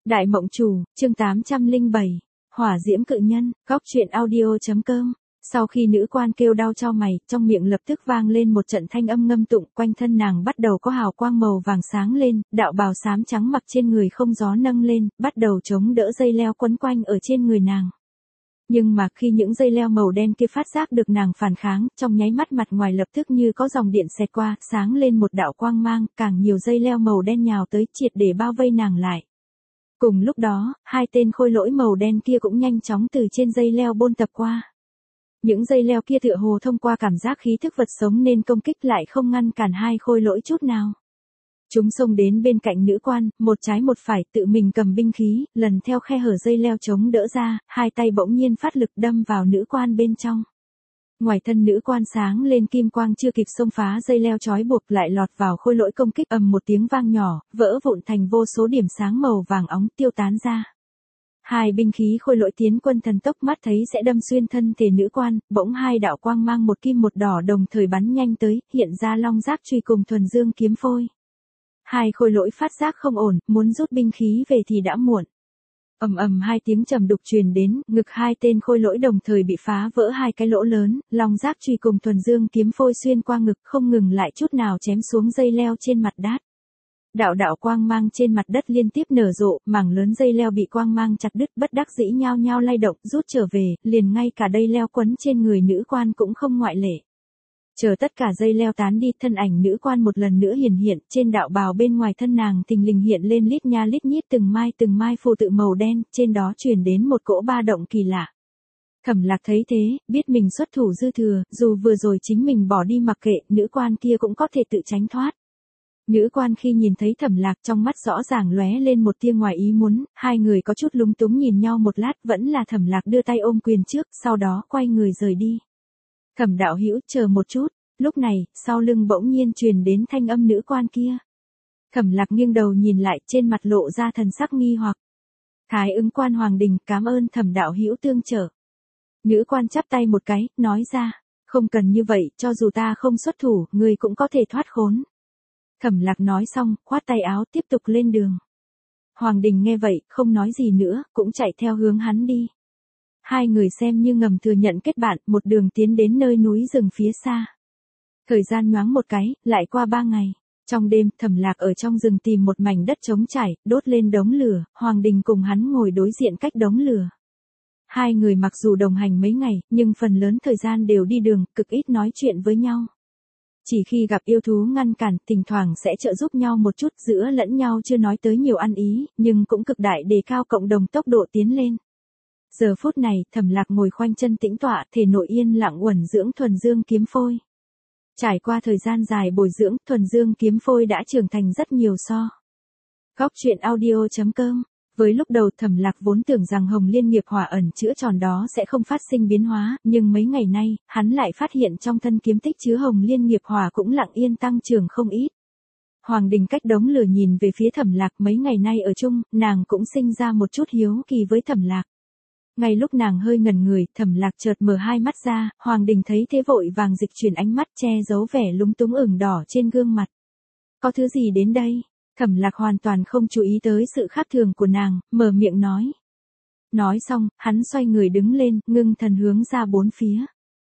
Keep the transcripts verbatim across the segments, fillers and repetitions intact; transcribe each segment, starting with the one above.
Đại mộng chủ, chương tám trăm lẻ bảy, hỏa diễm cự nhân, góc truyện audio.com. Sau khi nữ quan kêu đau cho mày, trong miệng lập tức vang lên một trận thanh âm ngâm tụng, quanh thân nàng bắt đầu có hào quang màu vàng sáng lên, đạo bào xám trắng mặc trên người không gió nâng lên, bắt đầu chống đỡ dây leo quấn quanh ở trên người nàng. Nhưng mà khi những dây leo màu đen kia phát giác được nàng phản kháng, trong nháy mắt mặt ngoài lập tức như có dòng điện xẹt qua, sáng lên một đạo quang mang, càng nhiều dây leo màu đen nhào tới triệt để bao vây nàng lại. Cùng lúc đó, hai tên khôi lỗi màu đen kia cũng nhanh chóng từ trên dây leo bôn tập qua. Những dây leo kia tựa hồ thông qua cảm giác khí thức vật sống nên công kích lại không ngăn cản hai khôi lỗi chút nào. Chúng xông đến bên cạnh nữ quan, một trái một phải tự mình cầm binh khí, lần theo khe hở dây leo chống đỡ ra, hai tay bỗng nhiên phát lực đâm vào nữ quan bên trong. Ngoài thân nữ quan sáng lên kim quang chưa kịp xông phá dây leo trói buộc lại lọt vào khôi lỗi công kích, ầm một tiếng vang nhỏ, vỡ vụn thành vô số điểm sáng màu vàng óng tiêu tán ra. Hai binh khí khôi lỗi tiến quân thần tốc, mắt thấy sẽ đâm xuyên thân thể nữ quan, bỗng hai đạo quang mang một kim một đỏ đồng thời bắn nhanh tới, hiện ra long giáp truy cùng thuần dương kiếm phôi. Hai khôi lỗi phát giác không ổn, muốn rút binh khí về thì đã muộn. Ầm ầm hai tiếng trầm đục truyền đến, ngực hai tên khôi lỗi đồng thời bị phá vỡ hai cái lỗ lớn, long giáp truy cùng thuần dương kiếm phôi xuyên qua ngực không ngừng lại chút nào chém xuống dây leo trên mặt đất. Đạo đạo quang mang trên mặt đất liên tiếp nở rộ, mảng lớn dây leo bị quang mang chặt đứt, bất đắc dĩ nhao nhao lay động, rút trở về, liền ngay cả dây leo quấn trên người nữ quan cũng không ngoại lệ. Chờ tất cả dây leo tán đi, thân ảnh nữ quan một lần nữa hiển hiện, trên đạo bào bên ngoài thân nàng thình lình hiện lên lít nha lít nhít từng mai từng mai phù tự màu đen, trên đó truyền đến một cỗ ba động kỳ lạ. Thẩm Lạc thấy thế, biết mình xuất thủ dư thừa, dù vừa rồi chính mình bỏ đi mặc kệ, nữ quan kia cũng có thể tự tránh thoát. Nữ quan khi nhìn thấy Thẩm Lạc trong mắt rõ ràng lóe lên một tia ngoài ý muốn, hai người có chút lúng túng nhìn nhau một lát, vẫn là Thẩm Lạc đưa tay ôm quyền trước, sau đó quay người rời đi. Thẩm đạo hữu, chờ một chút, lúc này, sau lưng bỗng nhiên truyền đến thanh âm nữ quan kia. Thẩm Lạc nghiêng đầu nhìn lại, trên mặt lộ ra thần sắc nghi hoặc. Thái ứng quan Hoàng Đình, cảm ơn Thẩm đạo hữu tương trợ. Nữ quan chắp tay một cái, nói ra, không cần như vậy, cho dù ta không xuất thủ, người cũng có thể thoát khốn. Thẩm Lạc nói xong, khoát tay áo tiếp tục lên đường. Hoàng Đình nghe vậy, không nói gì nữa, cũng chạy theo hướng hắn đi. Hai người xem như ngầm thừa nhận kết bạn, một đường tiến đến nơi núi rừng phía xa. Thời gian nhoáng một cái, lại qua ba ngày. Trong đêm, Thẩm Lạc ở trong rừng tìm một mảnh đất trống trải, đốt lên đống lửa, Hoàng Đình cùng hắn ngồi đối diện cách đống lửa. Hai người mặc dù đồng hành mấy ngày, nhưng phần lớn thời gian đều đi đường, cực ít nói chuyện với nhau. Chỉ khi gặp yêu thú ngăn cản, thỉnh thoảng sẽ trợ giúp nhau một chút, giữa lẫn nhau chưa nói tới nhiều ăn ý, nhưng cũng cực đại đề cao cộng đồng tốc độ tiến lên. Giờ phút này, Thẩm Lạc ngồi khoanh chân tĩnh tọa, thể nội yên lặng uẩn dưỡng thuần dương kiếm phôi. Trải qua thời gian dài bồi dưỡng, thuần dương kiếm phôi đã trưởng thành rất nhiều so. Góc truyện audio.com. Với lúc đầu Thẩm Lạc vốn tưởng rằng Hồng Liên nghiệp hỏa ẩn chữa tròn đó sẽ không phát sinh biến hóa, nhưng mấy ngày nay, hắn lại phát hiện trong thân kiếm tích chứa Hồng Liên nghiệp hỏa cũng lặng yên tăng trưởng không ít. Hoàng Đình cách đống lửa nhìn về phía Thẩm Lạc, mấy ngày nay ở chung, nàng cũng sinh ra một chút hiếu kỳ với Thẩm Lạc. Ngay lúc nàng hơi ngẩn người, Thẩm Lạc chợt mở hai mắt ra, Hoàng Đình thấy thế vội vàng dịch chuyển ánh mắt che giấu vẻ lúng túng ửng đỏ trên gương mặt. Có thứ gì đến đây? Thẩm Lạc hoàn toàn không chú ý tới sự khác thường của nàng, mở miệng nói. Nói xong, hắn xoay người đứng lên, ngưng thần hướng ra bốn phía.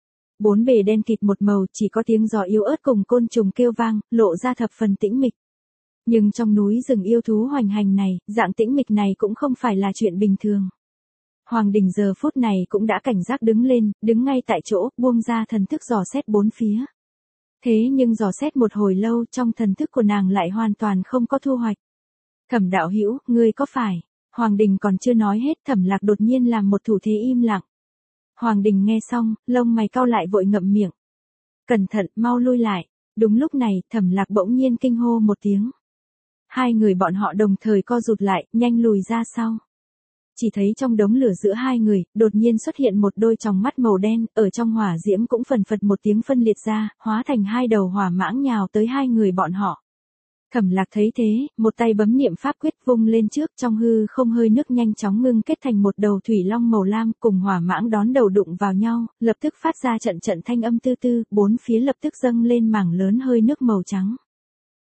Bốn bề đen kịt một màu, chỉ có tiếng gió yếu ớt cùng côn trùng kêu vang, lộ ra thập phần tĩnh mịch. Nhưng trong núi rừng yêu thú hoành hành này, dạng tĩnh mịch này cũng không phải là chuyện bình thường. Hoàng Đình giờ phút này cũng đã cảnh giác đứng lên, đứng ngay tại chỗ, buông ra thần thức dò xét bốn phía. Thế nhưng dò xét một hồi lâu, trong thần thức của nàng lại hoàn toàn không có thu hoạch. Thẩm đạo hữu, ngươi có phải? Hoàng Đình còn chưa nói hết, Thẩm Lạc đột nhiên làm một thủ thế im lặng. Hoàng Đình nghe xong, lông mày cau lại vội ngậm miệng. Cẩn thận, mau lui lại. Đúng lúc này, Thẩm Lạc bỗng nhiên kinh hô một tiếng. Hai người bọn họ đồng thời co rụt lại, nhanh lùi ra sau. Chỉ thấy trong đống lửa giữa hai người, đột nhiên xuất hiện một đôi tròng mắt màu đen, ở trong hỏa diễm cũng phần phật một tiếng phân liệt ra, hóa thành hai đầu hỏa mãng nhào tới hai người bọn họ. Thẩm Lạc thấy thế, một tay bấm niệm pháp quyết vung lên trước, trong hư không hơi nước nhanh chóng ngưng kết thành một đầu thủy long màu lam, cùng hỏa mãng đón đầu đụng vào nhau, lập tức phát ra trận trận thanh âm tư tư, bốn phía lập tức dâng lên mảng lớn hơi nước màu trắng.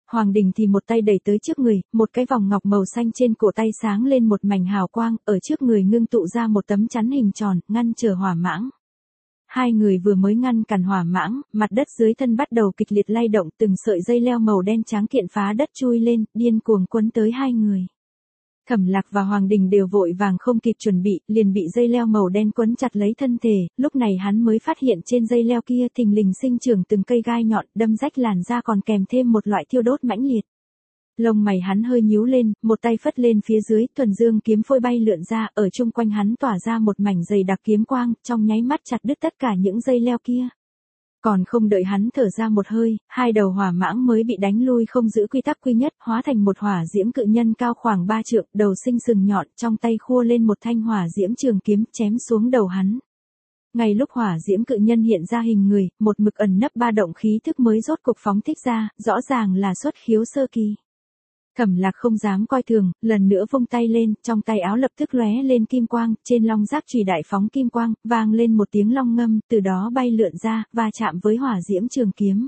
Hoàng Đình thì một tay đẩy tới trước người, một cái vòng ngọc màu xanh trên cổ tay sáng lên một mảnh hào quang, ở trước người ngưng tụ ra một tấm chắn hình tròn, ngăn trở hỏa mãng. Hai người vừa mới ngăn cản hỏa mãng, mặt đất dưới thân bắt đầu kịch liệt lay động, từng sợi dây leo màu đen trắng kiện phá đất chui lên, điên cuồng quấn tới hai người. Thẩm Lạc và Hoàng Đình đều vội vàng không kịp chuẩn bị, liền bị dây leo màu đen quấn chặt lấy thân thể, lúc này hắn mới phát hiện trên dây leo kia thình lình sinh trưởng từng cây gai nhọn, đâm rách làn da còn kèm thêm một loại thiêu đốt mãnh liệt. Lông mày hắn hơi nhíu lên, một tay phất lên phía dưới, thuần dương kiếm phôi bay lượn ra, ở chung quanh hắn tỏa ra một mảnh dày đặc kiếm quang, trong nháy mắt chặt đứt tất cả những dây leo kia. Còn không đợi hắn thở ra một hơi, hai đầu hỏa mãng mới bị đánh lui không giữ quy tắc quy nhất, hóa thành một hỏa diễm cự nhân cao khoảng ba trượng, đầu sinh sừng nhọn, trong tay khua lên một thanh hỏa diễm trường kiếm, chém xuống đầu hắn. Ngay lúc hỏa diễm cự nhân hiện ra hình người, một mực ẩn nấp ba động khí thức mới rốt cục phóng thích ra, rõ ràng là xuất khiếu sơ kỳ. Thẩm Lạc không dám coi thường, lần nữa vung tay lên, trong tay áo lập tức lóe lên kim quang, trên long giác chùy đại phóng kim quang, vang lên một tiếng long ngâm, từ đó bay lượn ra, va chạm với hỏa diễm trường kiếm.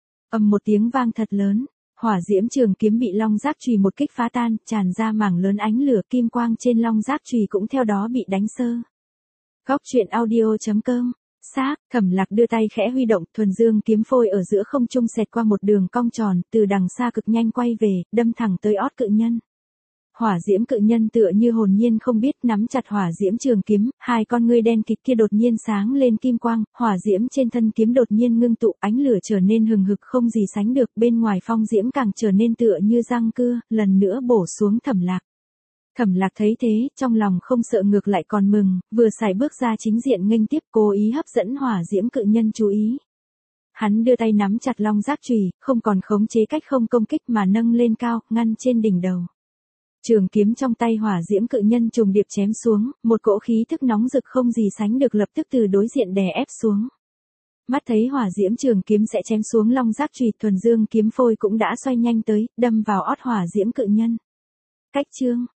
Ầm một tiếng vang thật lớn, hỏa diễm trường kiếm bị long giác chùy một kích phá tan, tràn ra mảng lớn ánh lửa, kim quang trên long giác chùy cũng theo đó bị đánh sơ. Góc truyện audio chấm com. Xác, Thẩm Lạc đưa tay khẽ huy động, thuần dương kiếm phôi ở giữa không trung xẹt qua một đường cong tròn, từ đằng xa cực nhanh quay về, đâm thẳng tới ót cự nhân. Hỏa diễm cự nhân tựa như hồn nhiên không biết, nắm chặt hỏa diễm trường kiếm, hai con ngươi đen kịt kia đột nhiên sáng lên kim quang, hỏa diễm trên thân kiếm đột nhiên ngưng tụ, ánh lửa trở nên hừng hực không gì sánh được, bên ngoài phong diễm càng trở nên tựa như răng cưa, lần nữa bổ xuống Thẩm Lạc. Thẩm Lạc thấy thế, trong lòng không sợ ngược lại còn mừng, vừa xài bước ra chính diện nghênh tiếp, cố ý hấp dẫn hỏa diễm cự nhân chú ý. Hắn đưa tay nắm chặt long giác chùy, không còn khống chế cách không công kích mà nâng lên cao, ngăn trên đỉnh đầu. Trường kiếm trong tay hỏa diễm cự nhân trùng điệp chém xuống, một cỗ khí thức nóng rực không gì sánh được lập tức từ đối diện đè ép xuống. Mắt thấy hỏa diễm trường kiếm sẽ chém xuống long giác chùy, thuần dương kiếm phôi cũng đã xoay nhanh tới, đâm vào ót hỏa diễm cự nhân. Cách chương